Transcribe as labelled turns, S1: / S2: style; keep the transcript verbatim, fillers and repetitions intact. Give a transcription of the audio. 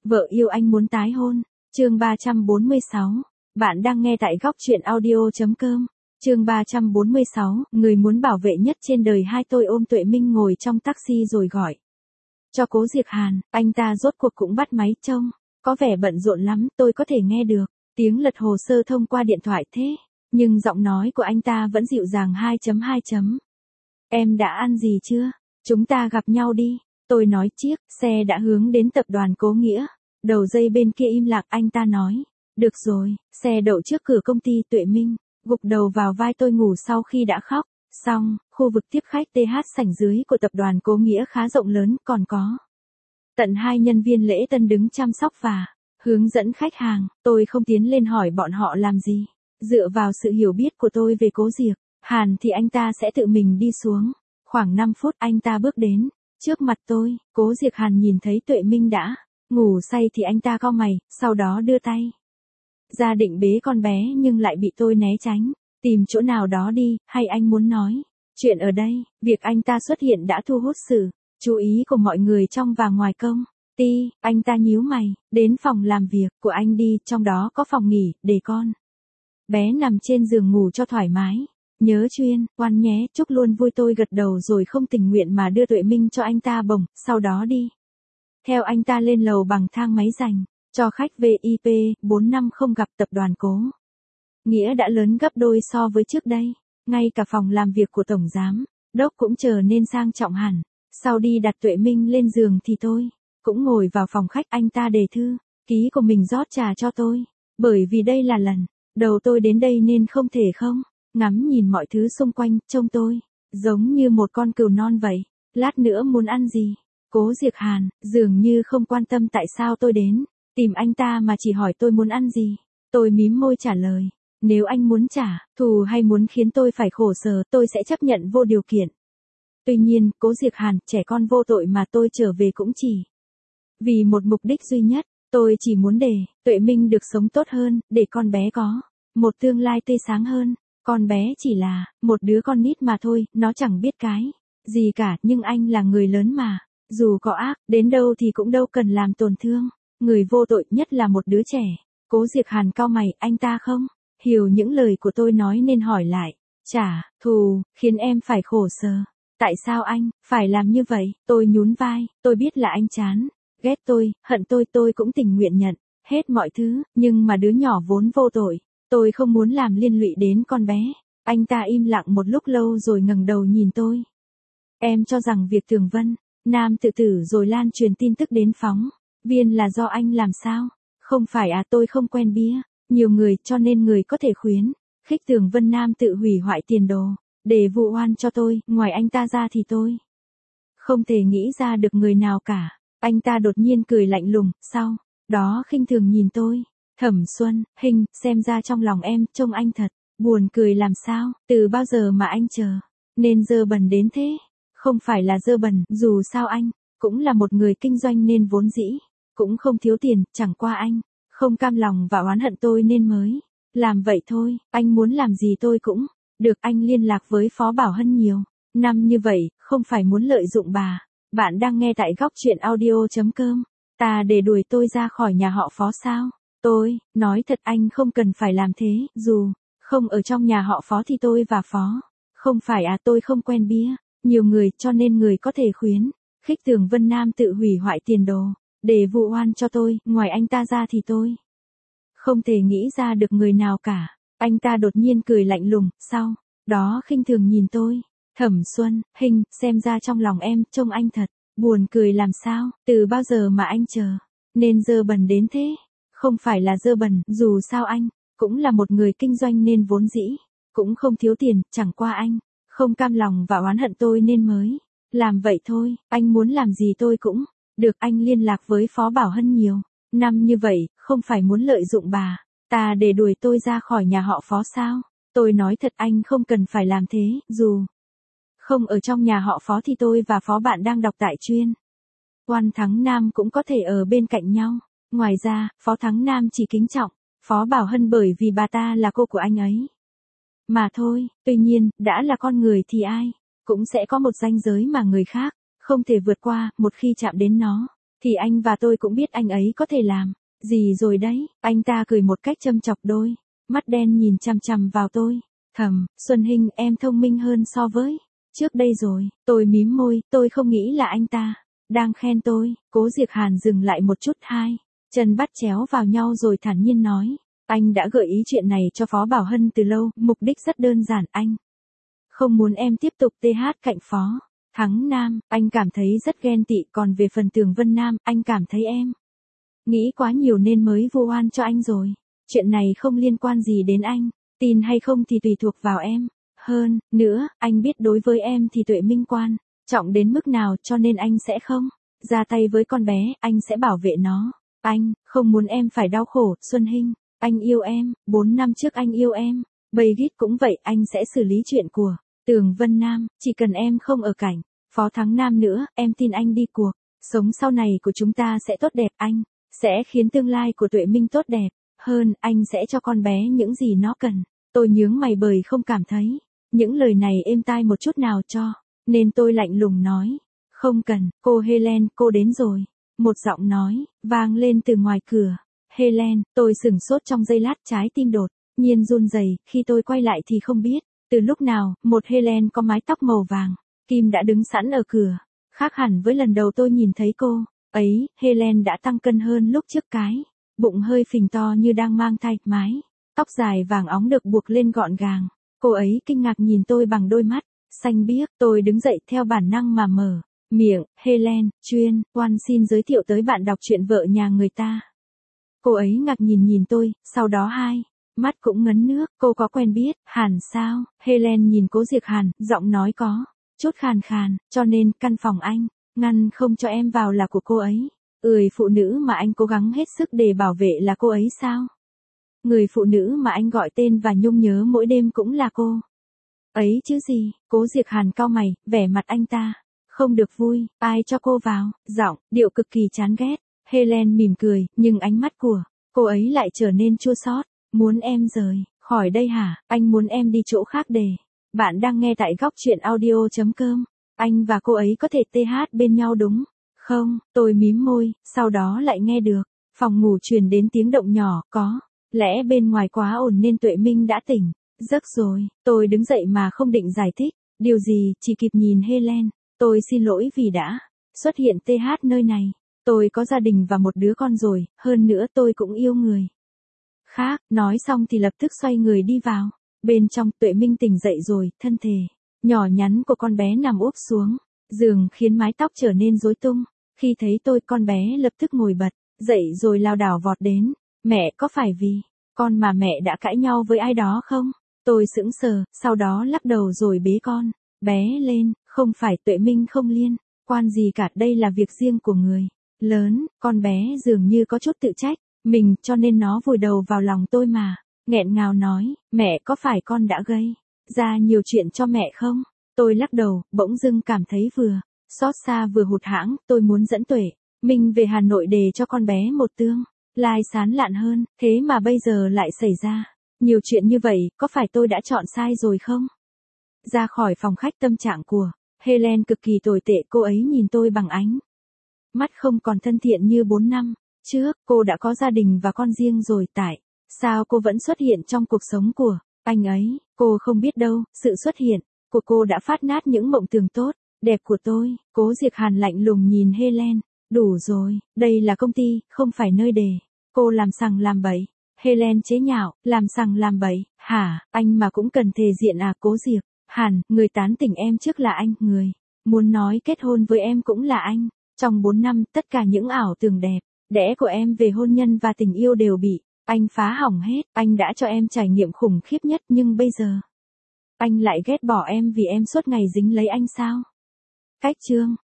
S1: Vợ yêu anh muốn tái hôn. Chương ba trăm bốn mươi sáu. Bạn đang nghe tại góc truyện audio.com. Chương ba trăm bốn mươi sáu, người muốn bảo vệ nhất trên đời hai. Tôi ôm Tuệ Minh ngồi trong taxi rồi gọi cho Cố Diệc Hàn, anh ta rốt cuộc cũng bắt máy. Trông có vẻ bận rộn lắm, tôi có thể nghe được tiếng lật hồ sơ thông qua điện thoại thế, nhưng giọng nói của anh ta vẫn dịu dàng. hai chấm hai chấm Em đã ăn gì chưa? Chúng ta gặp nhau đi. Tôi nói. Chiếc xe đã hướng đến tập đoàn Cố Nghĩa. Đầu dây bên kia im lặng. Anh ta nói, được rồi. Xe đậu trước cửa công ty. Tuệ Minh gục đầu vào vai tôi ngủ sau khi đã khóc xong. Khu vực tiếp khách tê hát sảnh dưới của tập đoàn Cố Nghĩa khá rộng lớn, còn có tận hai nhân viên lễ tân đứng chăm sóc và hướng dẫn khách hàng. Tôi không tiến lên hỏi bọn họ làm gì. Dựa vào sự hiểu biết của tôi về Cố Diệc Hàn thì anh ta sẽ tự mình đi xuống. Khoảng năm phút anh ta bước đến trước mặt tôi. Cố Diệc Hàn nhìn thấy Tuệ Minh đã ngủ say thì anh ta cau mày, sau đó đưa tay ra định bế con bé nhưng lại bị tôi né tránh. Tìm chỗ nào đó đi, hay anh muốn nói chuyện ở đây? Việc anh ta xuất hiện đã thu hút sự chú ý của mọi người trong và ngoài công ty. Anh ta nhíu mày, đến phòng làm việc của anh đi, trong đó có phòng nghỉ để con bé nằm trên giường ngủ cho thoải mái. Nhớ chuyên quan nhé. Chúc luôn vui. Tôi gật đầu rồi không tình nguyện mà đưa Tuệ Minh cho anh ta bồng, sau đó đi theo anh ta lên lầu bằng thang máy dành cho khách vi ai pi. Bốn năm không gặp, tập đoàn Cố Nghĩa đã lớn gấp đôi so với trước đây. Ngay cả phòng làm việc của tổng giám đốc cũng trở nên sang trọng hẳn. Sau đi đặt Tuệ Minh lên giường thì tôi cũng ngồi vào phòng khách. Anh ta để thư ký của mình rót trà cho tôi. Bởi vì đây là lần đầu tôi đến đây nên không thể không ngắm nhìn mọi thứ xung quanh. Trông tôi giống như một con cừu non vậy. Lát nữa muốn ăn gì? Cố Diệc Hàn dường như không quan tâm tại sao tôi đến tìm anh ta mà chỉ hỏi tôi muốn ăn gì. Tôi mím môi trả lời, nếu anh muốn trả thù hay muốn khiến tôi phải khổ sở, tôi sẽ chấp nhận vô điều kiện. Tuy nhiên, Cố Diệc Hàn, trẻ con vô tội mà tôi trở về cũng chỉ vì một mục đích duy nhất. Tôi chỉ muốn để Tuệ Minh được sống tốt hơn, để con bé có một tương lai tươi sáng hơn. Con bé chỉ là một đứa con nít mà thôi, nó chẳng biết cái gì cả, nhưng anh là người lớn mà. Dù có ác đến đâu thì cũng đâu cần làm tổn thương người vô tội, nhất là một đứa trẻ. Cố Diệc Hàn cau mày, anh ta không hiểu những lời của tôi nói nên hỏi lại. Trả thù khiến em phải khổ sở. Tại sao anh phải làm như vậy? Tôi nhún vai. Tôi biết là anh chán ghét tôi, hận tôi, tôi cũng tình nguyện nhận hết mọi thứ, nhưng mà đứa nhỏ vốn vô tội, tôi không muốn làm liên lụy đến con bé. Anh ta im lặng một lúc lâu rồi ngẩng đầu nhìn tôi. Em cho rằng việc Tường Vân Nam tự tử rồi lan truyền tin tức đến phóng viên là do anh làm sao? Không phải à? Tôi không quen bia nhiều người, cho nên người có thể khuyến khích Tường Vân Nam tự hủy hoại tiền đồ để vụ oan cho tôi. Ngoài anh ta ra thì tôi không thể nghĩ ra được người nào cả. Anh ta đột nhiên cười lạnh lùng, sau đó khinh thường nhìn tôi. Thẩm Xuân Hinh, xem ra trong lòng em trông anh thật buồn cười làm sao? Từ bao giờ mà anh chờ nên dơ bẩn đến thế? Không phải là dơ bẩn, dù sao anh cũng là một người kinh doanh nên vốn dĩ cũng không thiếu tiền, chẳng qua anh không cam lòng và oán hận tôi nên mới làm vậy thôi. Anh muốn làm gì tôi cũng được. Anh liên lạc với Phó Bảo Hân nhiều năm như vậy, không phải muốn lợi dụng bà. Bạn đang nghe tại góc truyện audio.com. Ta để đuổi tôi ra khỏi nhà họ Phó sao? Tôi nói thật, anh không cần phải làm thế. Dù không ở trong nhà họ Phó thì tôi và Phó không phải à? Tôi không quen bia nhiều người, cho nên người có thể khuyến khích Tường Vân Nam tự hủy hoại tiền đồ để vụ oan cho tôi. Ngoài anh ta ra thì tôi không thể nghĩ ra được người nào cả. Anh ta đột nhiên cười lạnh lùng, sau đó khinh thường nhìn tôi. Thẩm Xuân Hinh, xem ra trong lòng em trông anh thật buồn cười làm sao? Từ bao giờ mà anh chờ nên dơ bẩn đến thế? Không phải là dơ bẩn, dù sao anh cũng là một người kinh doanh nên vốn dĩ cũng không thiếu tiền, chẳng qua anh không cam lòng và oán hận tôi nên mới làm vậy thôi. Anh muốn làm gì tôi cũng được. Anh liên lạc với Phó Bảo Hân nhiều năm như vậy, không phải muốn lợi dụng bà ta để đuổi tôi ra khỏi nhà họ Phó sao? Tôi nói thật, anh không cần phải làm thế. Dù không ở trong nhà họ Phó thì tôi và Phó bạn đang đọc tại chuyên Quan Thắng Nam cũng có thể ở bên cạnh nhau. Ngoài ra, Phó Thắng Nam chỉ kính trọng Phó Bảo Hân bởi vì bà ta là cô của anh ấy mà thôi. Tuy nhiên, đã là con người thì ai cũng sẽ có một ranh giới mà người khác không thể vượt qua. Một khi chạm đến nó, thì anh và tôi cũng biết anh ấy có thể làm. Gì rồi đấy, anh ta cười một cách châm chọc đôi. Mắt đen nhìn chằm chằm vào tôi. Thầm, Xuân Hinh em thông minh hơn so với trước đây rồi. Tôi mím môi, tôi không nghĩ là anh ta đang khen tôi. Cố Diệc Hàn dừng lại một chút, hai chân bắt chéo vào nhau rồi thản nhiên nói. Anh đã gợi ý chuyện này cho Phó Bảo Hân từ lâu, mục đích rất đơn giản, anh không muốn em tiếp tục tê hát cạnh Phó Thắng Nam, anh cảm thấy rất ghen tị, còn về phần Tường Vân Nam, anh cảm thấy em nghĩ quá nhiều nên mới vu oan cho anh rồi. Chuyện này không liên quan gì đến anh, tin hay không thì tùy thuộc vào em. Hơn nữa, anh biết đối với em thì Tuệ Minh quan trọng đến mức nào, cho nên anh sẽ không ra tay với con bé, anh sẽ bảo vệ nó. Anh không muốn em phải đau khổ, Xuân Hinh. Anh yêu em, bốn năm trước anh yêu em. Bây Gít cũng vậy, anh sẽ xử lý chuyện của Tường Vân Nam, chỉ cần em không ở cạnh Phó Thắng Nam nữa, em tin anh đi cuộc sống sau này của chúng ta sẽ tốt đẹp, anh sẽ khiến tương lai của Tuệ Minh tốt đẹp hơn, anh sẽ cho con bé những gì nó cần. Tôi nhướng mày bởi không cảm thấy những lời này êm tai một chút nào, cho nên tôi lạnh lùng nói. Không cần, cô Helen, cô đến rồi. Một giọng nói vang lên từ ngoài cửa. Helen, tôi sửng sốt trong giây lát, trái tim đột nhiên run rẩy, khi tôi quay lại thì không biết từ lúc nào, một Helen có mái tóc màu vàng kim đã đứng sẵn ở cửa. Khác hẳn với lần đầu tôi nhìn thấy cô ấy, Helen đã tăng cân hơn lúc trước, cái bụng hơi phình to như đang mang thai, mái tóc dài vàng óng được buộc lên gọn gàng. Cô ấy kinh ngạc nhìn tôi bằng đôi mắt xanh biếc. Tôi đứng dậy theo bản năng mà mở miệng. Helen, chuyên quan xin giới thiệu tới bạn đọc truyện Vợ Nhà Người Ta. Cô ấy ngạc nhìn nhìn tôi, sau đó hai mắt cũng ngấn nước. Cô có quen biết Hàn sao? Helen nhìn Cố Diệc Hàn, giọng nói có chút khàn khàn. Cho nên căn phòng anh ngăn không cho em vào là của cô ấy. Người phụ nữ mà anh cố gắng hết sức để bảo vệ là cô ấy sao? Người phụ nữ mà anh gọi tên và nhung nhớ mỗi đêm cũng là cô ấy chứ gì? Cố Diệc Hàn cau mày, vẻ mặt anh ta không được vui. Ai cho cô vào? Giọng điệu cực kỳ chán ghét. Helen mỉm cười, nhưng ánh mắt của cô ấy lại trở nên chua xót. Muốn em rời khỏi đây hả? Anh muốn em đi chỗ khác để. Bạn đang nghe tại góc truyện audio chấm com. Anh và cô ấy có thể tê hát bên nhau đúng không? Tôi mím môi, sau đó lại nghe được phòng ngủ truyền đến tiếng động nhỏ, có lẽ bên ngoài quá ồn nên Tuệ Minh đã tỉnh giấc rồi. Tôi đứng dậy mà không định giải thích điều gì, chỉ kịp nhìn Helen. Tôi xin lỗi vì đã xuất hiện tê hát nơi này. Tôi có gia đình và một đứa con rồi, hơn nữa tôi cũng yêu người khác. Nói xong thì lập tức xoay người đi vào. Bên trong, Tuệ Minh tỉnh dậy rồi, thân thể nhỏ nhắn của con bé nằm úp xuống giường khiến mái tóc trở nên rối tung. Khi thấy tôi, con bé lập tức ngồi bật dậy rồi lao đảo vọt đến. Mẹ, có phải vì con mà mẹ đã cãi nhau với ai đó không? Tôi sững sờ, sau đó lắc đầu rồi bế con bé lên. Không phải, Tuệ Minh không liên quan gì cả, đây là việc riêng của người lớn. Con bé dường như có chút tự trách mình, cho nên nó vùi đầu vào lòng tôi mà nghẹn ngào nói, mẹ, có phải con đã gây ra nhiều chuyện cho mẹ không? Tôi lắc đầu, bỗng dưng cảm thấy vừa xót xa vừa hụt hẫng. Tôi muốn dẫn Tuệ Minh về Hà Nội để cho con bé một tương lai sán lạn hơn, thế mà bây giờ lại xảy ra nhiều chuyện như vậy, có phải tôi đã chọn sai rồi không? Ra khỏi phòng khách, tâm trạng của Helen cực kỳ tồi tệ. Cô ấy nhìn tôi bằng ánh mắt không còn thân thiện như bốn năm trước. Cô đã có gia đình và con riêng rồi, tại sao cô vẫn xuất hiện trong cuộc sống của anh ấy? Cô không biết đâu, sự xuất hiện của cô đã phát nát những mộng tưởng tốt đẹp của tôi. Cố Diệc Hàn lạnh lùng nhìn Helen. Đủ rồi, đây là công ty, không phải nơi để cô làm sằng làm bậy. Helen chế nhạo, làm sằng làm bậy, hả? Anh mà cũng cần thề diện à? Cố Diệc Hàn, người tán tỉnh em trước là anh, người muốn nói kết hôn với em cũng là anh. Trong bốn năm, tất cả những ảo tưởng đẹp đẽ của em về hôn nhân và tình yêu đều bị anh phá hỏng hết. Anh đã cho em trải nghiệm khủng khiếp nhất, nhưng bây giờ anh lại ghét bỏ em vì em suốt ngày dính lấy anh sao? Cách chương